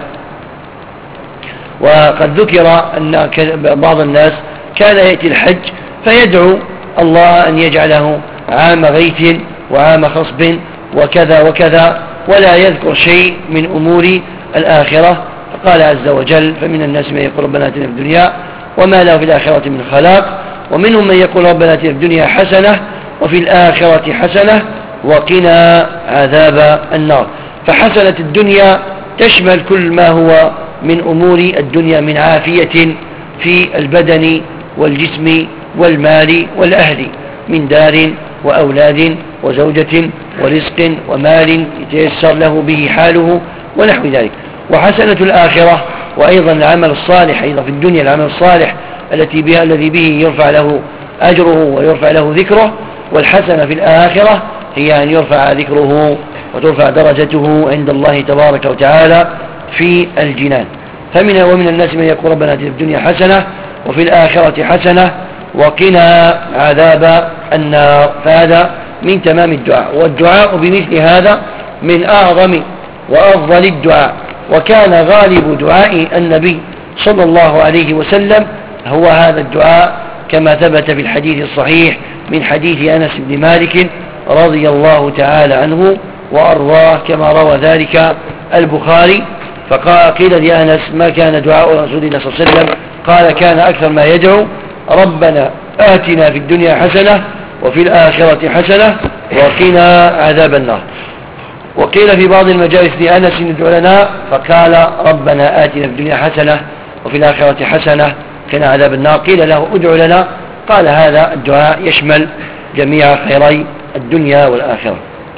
وقد ذكر أن بعض الناس كان يأتي الحج فيدعو الله أن يجعله عام غيث وعام خصب وكذا وكذا، ولا يذكر شيء من أمور الآخرة. فقال عز وجل فمن الناس من يقول ربنا آتنا في الدنيا وما له في الآخرة من خلاق، ومنهم من يقول ربنا آتنا في الدنيا حسنة وفي الآخرة حسنة وقنا عذاب النار. فحسنة الدنيا تشمل كل ما هو من أمور الدنيا من عافية في البدن والجسم والمال والأهل، من دار وأولاد وزوجة ورزق ومال يتيسر له به حاله ونحو ذلك. وحسنة الآخرة وأيضا العمل الصالح، أيضا في الدنيا العمل الصالح التي بها الذي به يرفع له أجره ويرفع له ذكره. والحسنة في الآخرة هي أن يرفع ذكره وترفع درجته عند الله تبارك وتعالى في الجنان. فمن ومن الناس من يقول ربنا آتنا في الدنيا حسنة وفي الآخرة حسنة وقنا عذاب النار. فهذا من تمام الدعاء، والدعاء بمثل هذا من أعظم وأفضل الدعاء. وكان غالب دعاء النبي صلى الله عليه وسلم هو هذا الدعاء، كما ثبت في الحديث الصحيح من حديث أنس بن مالك رضي الله تعالى عنه وأرضاه، كما روى ذلك البخاري. فقال قيل لأنس ما كان دعاء رسول الله صلى الله عليه وسلم قال كان أكثر ما يدعو ربنا آتنا في الدنيا حسنة وفي الآخرة حسنة وقنا عذاب النار. وقيل في بعض المجالس لأنس ادع لنا فقال ربنا آتنا في الدنيا حسنة وفي الآخرة حسنة وقنا عذاب النار. قيل له ادع لنا قال هذا الدعاء يشمل جميع خيري الدنيا والآخرة.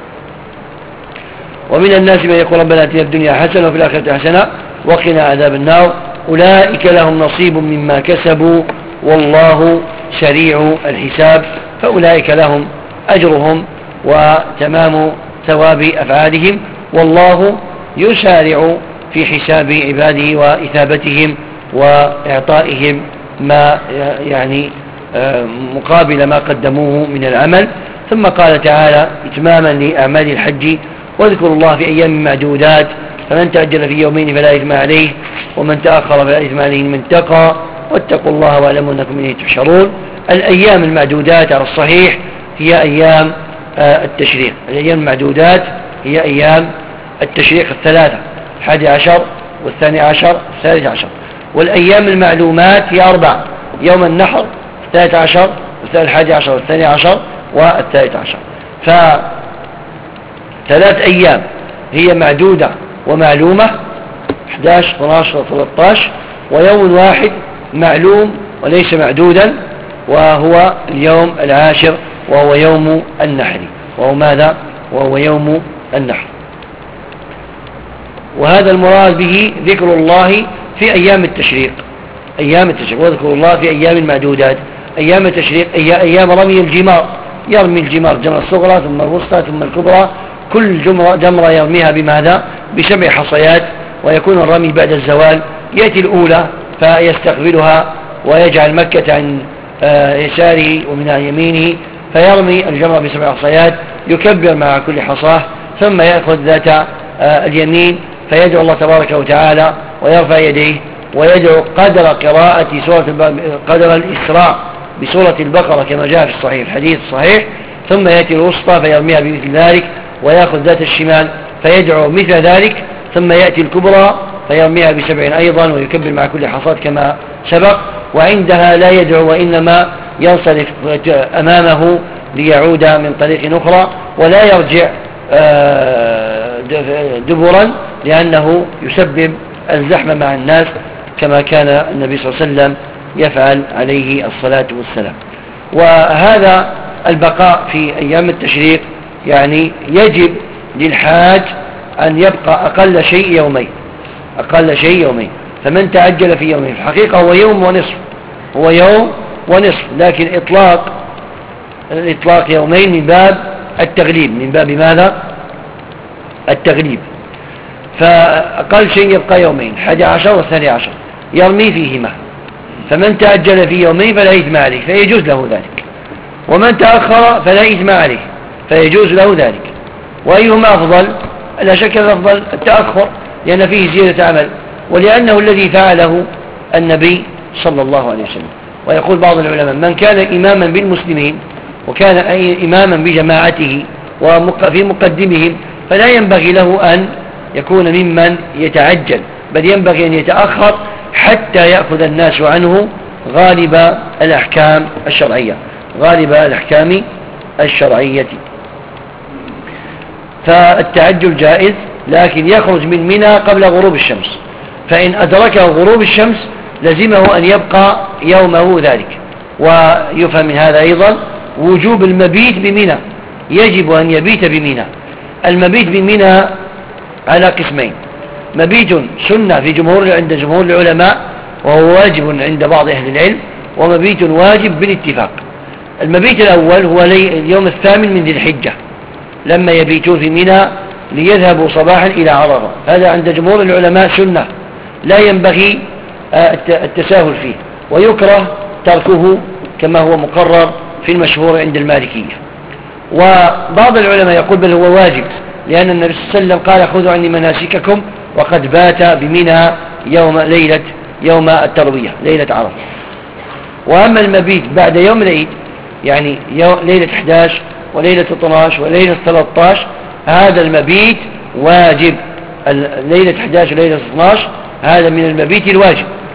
ومن الناس من يقول ربنا آتنا في الدنيا حسنة وفي الآخرة حسنة وقنا عذاب النار أولئك لهم نصيب مما كسبوا والله سريع الحساب. فأولئك لهم أجرهم وتمام ثواب أفعالهم والله يسارع في حساب عباده وإثابتهم وإعطائهم ما يعني مقابل ما قدموه من العمل. ثم قال تعالى إتماما لأعمال الحج واذكروا الله في أيام معدودات فمن تأجل في يومين فلا إثم عليه ومن تأخر فلا إثم عليه من اتقى واتقوا الله واعلموا أنكم إليه تحشرون. الأيام المعدودات على الصحيح هي أيام التشريق. الأيام المعدودات هي أيام التشريق الثلاثة الحادي عشر والثاني عشر والثالث عشر. والأيام المعلومات هي أربع يوم النحر الثالث عشر والحادي عشر والثاني عشر والثالث عشر. فثلاث أيام هي معدودة ومعلومة أحد عشر اثني عشر وثلاثة عشر ويوم واحد معلوم وليس معدودا وهو اليوم العاشر وهو يوم النحر. وهو ماذا؟ وهو يوم النحر. وهذا المراد به ذكر الله في أيام التشريق. أيام التشريق وذكر الله في أيام المعدودات. أيام التشريق أي أيام رمي الجمار يرمي الجمار جمرة الصغرى ثم الوسطى ثم الكبرى كل جمرة, جمرة يرميها بماذا؟ بسبع حصيات ويكون الرمي بعد الزوال. يأتي الأولى فيستقبلها ويجعل مكة عن يساره ومن يمينه فيرمي الجمرة بسبع حصيات يكبر مع كل حصاه ثم يأخذ ذات اليمين فيدعو الله تبارك وتعالى ويرفع يديه ويدعو قدر قراءة سورة قدر الإسراء بسورة البقرة كما جاء في الصحيح الحديث الصحيح. ثم يأتي الوسطى فيرميها بمثل ذلك ويأخذ ذات الشمال فيدعو مثل ذلك. ثم يأتي الكبرى فيرميها بسبع أيضا ويكبر مع كل حصاد كما سبق. وعندها لا يدعو وإنما ينصرف أمامه ليعود من طريق أخرى ولا يرجع دبرا لأنه يسبب الزحمة مع الناس كما كان النبي صلى الله عليه وسلم يفعل عليه الصلاة والسلام. وهذا البقاء في أيام التشريق يعني يجب للحاج أن يبقى أقل شيء يومين أقل شيء يومين. فمن تعجل في يومين في الحقيقة هو يوم ونصف هو يوم ونصف لكن إطلاق الإطلاق يومين من باب التغليب من باب ماذا؟ التغليب. فأقل شيء يبقى يومين الحادي عشر والثاني عشر يرمي فيهما. فمن تعجل في يومين فلا إثم عليه فيجوز له ذلك ومن تأخر فلا إثم عليه فيجوز له ذلك. وأيهما أفضل؟ لا شك الأفضل التأخر لأن فيه زيادة عمل ولأنه الذي فعله النبي صلى الله عليه وسلم. ويقول بعض العلماء من كان إماما بالمسلمين وكان إماما بجماعته وفي مقدمهم فلا ينبغي له أن يكون ممن يتعجل بل ينبغي أن يتأخر حتى يأخذ الناس عنه غالب الأحكام الشرعية غالب الأحكام الشرعية. فالتعجل جائز لكن يخرج من منى قبل غروب الشمس فإن أدركه غروب الشمس لزمه أن يبقى يومه ذلك. ويفهم من هذا أيضا وجوب المبيت بمنى يجب أن يبيت بمنى. المبيت بمنى على قسمين مبيت سنة في جمهور عند جمهور العلماء وهو واجب عند بعض أهل العلم ومبيت واجب بالاتفاق. المبيت الأول هو اليوم الثامن من ذي الحجة لما يبيتون في منى ليذهبوا صباحا إلى عرفة. هذا عند جمهور العلماء سنة لا ينبغي التساهل فيه ويكره تركه كما هو مقرر في المشهور عند المالكية. وبعض العلماء يقول بل هو واجب لأن النبي صلى الله عليه وسلم قال خذوا عني مناسككم وقد بات بمنى يوم ليلة يوم التروية ليلة عرفة. وأما المبيت بعد يوم العيد يعني ليلة أحد عشر وليلة اثني عشر وليلة ثلاثة عشر هذا المبيت واجب. ليلة أحد عشر وليلة اثني عشر هذا من المبيت الواجب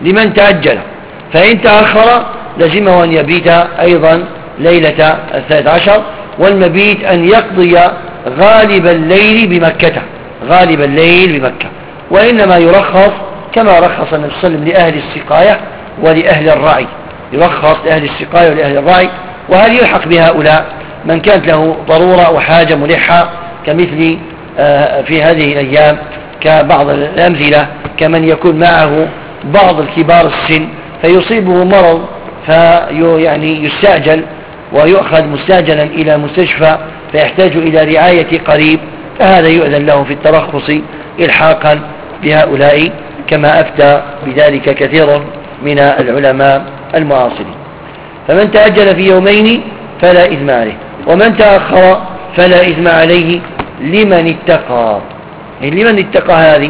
لمن تعجل، فإن تأخر لزمه أن يبيت أيضا ليلة الثالث عشر، والمبيت أن يقضي غالب الليل بمكة، غالب الليل بمكة. وإنما يرخص كما رخص النبي صلى الله عليه وسلم لأهل السقاية ولأهل الرعي، يرخص لأهل السقاية ولأهل الرعي. وهل يلحق بهؤلاء من كانت له ضرورة وحاجة ملحة كمثل في هذه الأيام كبعض الأمثلة كمن يكون معه بعض الكبار السن فيصيبه مرض فيعني يستعجل ويؤخذ مستعجلا إلى مستشفى فيحتاج إلى رعاية قريب، فهذا يؤذن له في الترخص إلحاقا بهؤلاء كما أفتى بذلك كثير من العلماء المعاصرين. فمن تأجل في يومين فلا إثم عليه، ومن تأخر فلا إثم عليه لمن اتقى. يعني لمن اتقى هذه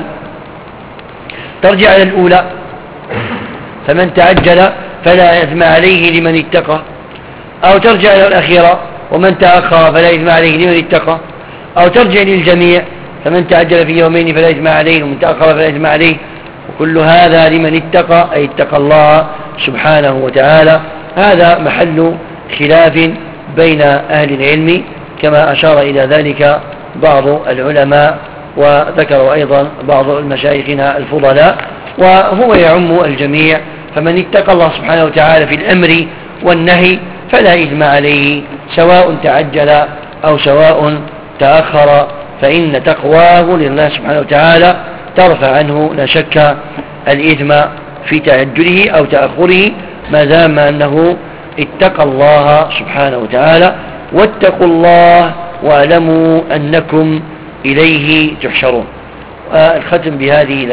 ترجع إلى الأولى، فمن تعجل فلا إثم عليه لمن اتقى، أو ترجع إلى الأخيرة ومن تأخر فلا إثم عليه لمن اتقى، أو ترجع للجميع فمن تعجل في يومين فلا إثم عليه ومن تأخر فلا إثم عليه. وكل هذا لمن اتقى أي اتقى الله سبحانه وتعالى. هذا محل خلاف بين أهل العلم كما أشار إلى ذلك بعض العلماء، وذكروا أيضا بعض المشايخنا الفضلاء، وهو يعم الجميع. فمن اتقى الله سبحانه وتعالى في الأمر والنهي فلا إثم عليه سواء تعجل أو سواء تأخر، فإن تقواه لله سبحانه وتعالى ترفع عنه لا شك الإثم في تعجله أو تأخره ما دام أنه اتقى الله سبحانه وتعالى. واتقوا الله واعلموا أنكم إليه تحشرون. الختم بهذه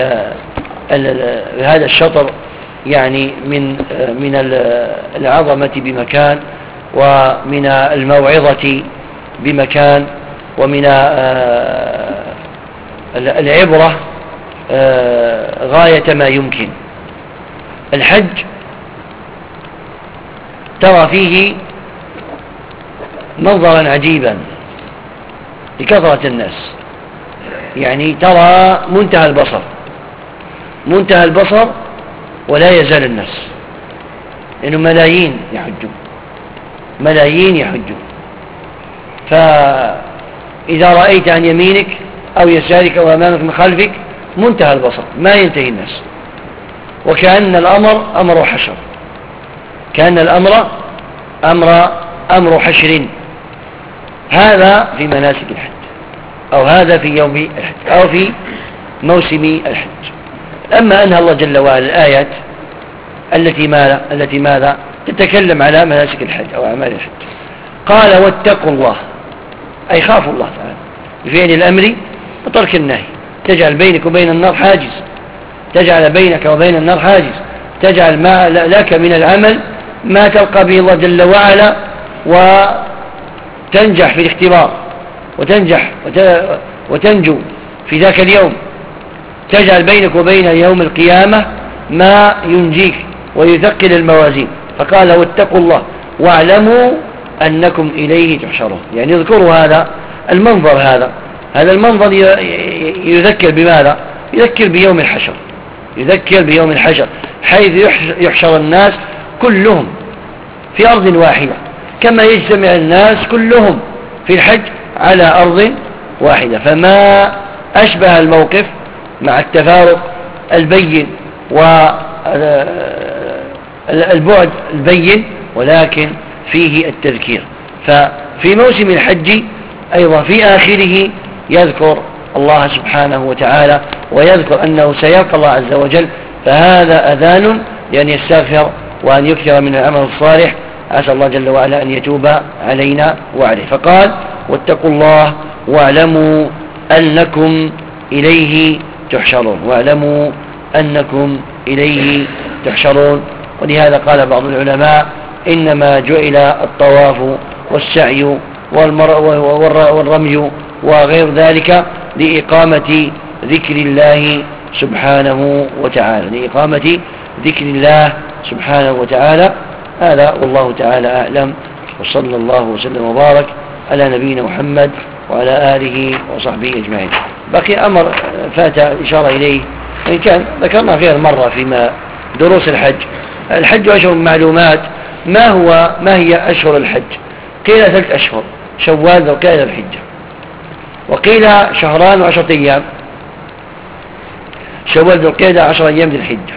هذا الشطر يعني من من العظمة بمكان، ومن الموعظة بمكان، ومن العبرة غاية ما يمكن. الحج ترى فيه منظرا عجيبا لكثرة الناس، يعني ترى منتهى البصر منتهى البصر ولا يزال الناس، لأنه ملايين يحجون ملايين يحجون. فإذا رأيت عن يمينك أو يسارك أو أمامك من خلفك منتهى البصر ما ينتهي الناس، وكأن الأمر أمر حشر، كأن الأمر أمر أمر حشر. هذا في مناسك الحج، أو هذا في يوم الحج، أو في موسم الحج. أما أنها الله جل وعلا الآيات التي ماذا التي ماذا تتكلم على مناسك الحج أو أعمال الحج، قال واتقوا الله أي خافوا الله تعالى بفعل الأمر وترك النهي. تجعل بينك وبين النار حاجز، تجعل بينك وبين النار حاجز، تجعل ما لك من العمل ما تلقى به الله جل وعلا وتنجح في الاختبار وتنجح وتنجو في ذاك اليوم. تجعل بينك وبين يوم القيامة ما ينجيك ويثقل الموازين. فقال واتقوا الله واعلموا أنكم إليه تحشرون. يعني اذكروا هذا المنظر، هذا هذا المنظر يذكر بماذا؟ يذكر بيوم الحشر، يذكر بيوم الحشر حيث يحشر الناس كلهم في أرض واحدة، كما يجتمع الناس كلهم في الحج على أرض واحدة. فما أشبه الموقف مع التفارق البين والبعد البين، ولكن فيه التذكير. ففي موسم الحج أيضا في آخره يذكر الله سبحانه وتعالى ويذكر أنه سيلقى الله عز وجل، فهذا أذان لأن يستغفر وأن يكثر من العمل الصالح. عسى الله جل وعلا أن يتوب علينا وعليه. فقال واتقوا الله واعلموا أنكم إليه تحشرون، واعلموا أنكم إليه تحشرون. ولهذا قال بعض العلماء إنما جعل الطواف والسعي والرمي وغير ذلك لإقامة ذكر الله سبحانه وتعالى، لإقامة ذكر الله سبحانه وتعالى. هذا والله تعالى أعلم، وصلى الله وسلم وبارك على نبينا محمد وعلى آله وصحبه أجمعين. بقي أمر فات إشارة إليه، وإن كان ذكرنا غير مرة فيما دروس الحج. الحج أشهر معلومات. ما هو ما هي أشهر الحج؟ قيل ثلاث أشهر: شوال ذو القعدة الحجة. وقيل شهران وعشرة أيام: شوال ذو القعدة عشر أيام ذي الحجة.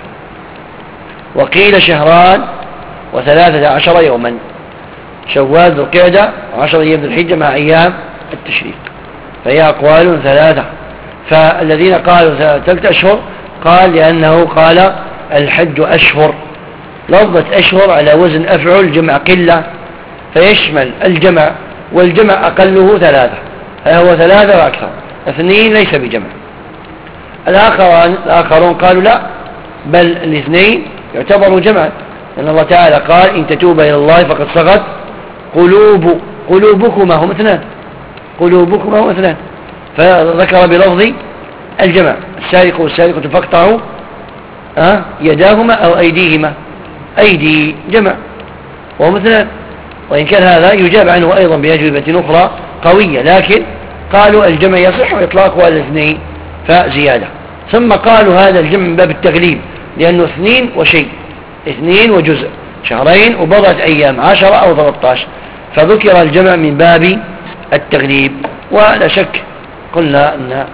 وقيل شهران وثلاثة عشر يوما: شوال ذو القعدة وعشر أيام ذي الحجة مع أيام التشريق. فهي أقوال ثلاثة. فالذين قالوا ثلاثة أشهر قال لأنه قال الحج أشهر، لفظة أشهر على وزن أفعل جمع قلة، فيشمل الجمع، والجمع أقله ثلاثة، فهو ثلاثة وأكثر. اثنين ليس بجمع. الآخرون, الآخرون قالوا لا، بل الاثنين يعتبروا جمعا، لأن الله تعالى قال إن تتوبا إلى الله فقد صغت قلوب قلوبكما هم اثنان، قلوبكما هم اثنان، فذكر بلفظ الجمع: السارق والسارقة فاقطعوا أه؟ يداهما أو أيديهما. أيدي جمع وهم اثنان، وإن كان هذا يجاب عنه أيضا بأجوبة أخرى قوية، لكن قالوا الجمع يصح وإطلاقه على الاثنين فزيادة. ثم قالوا هذا الجمع من باب التغليب، لأنه اثنين وشيء، اثنين وجزء، شهرين وبضعة أيام، عشرة أو ثلاثة عشر، فذكر الجمع من باب التغليب. ولا شك قلنا أن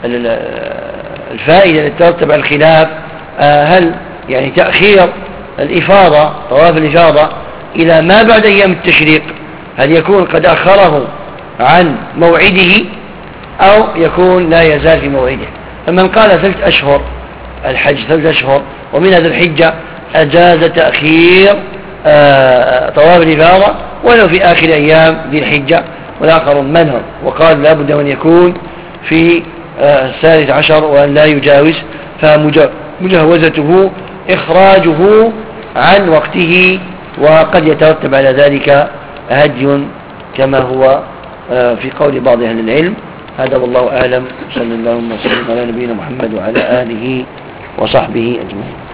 الفائدة التي ترتب على الخلاف هل يعني تأخير الإفاضة، طواف الإفاضة، إلى ما بعد أيام التشريق، هل يكون قد أخره عن موعده أو يكون لا يزال في موعده؟ فمن قال ثلاث أشهر الحج ثلاث أشهر ومن هذا الحجة أجاز تأخير آه طواف الإفاضة ولو في آخر أيام ذي الحجة. والآخر منه وقال لا بد أن يكون في آه الثالث عشر وأن لا يجاوز، فمجاوزته إخراجه عن وقته، وقد يترتب على ذلك هدي كما هو آه في قول بعض أهل العلم. هذا والله أعلم. صلى الله وسلم على نبينا محمد وعلى آله وصحبه أجمعين.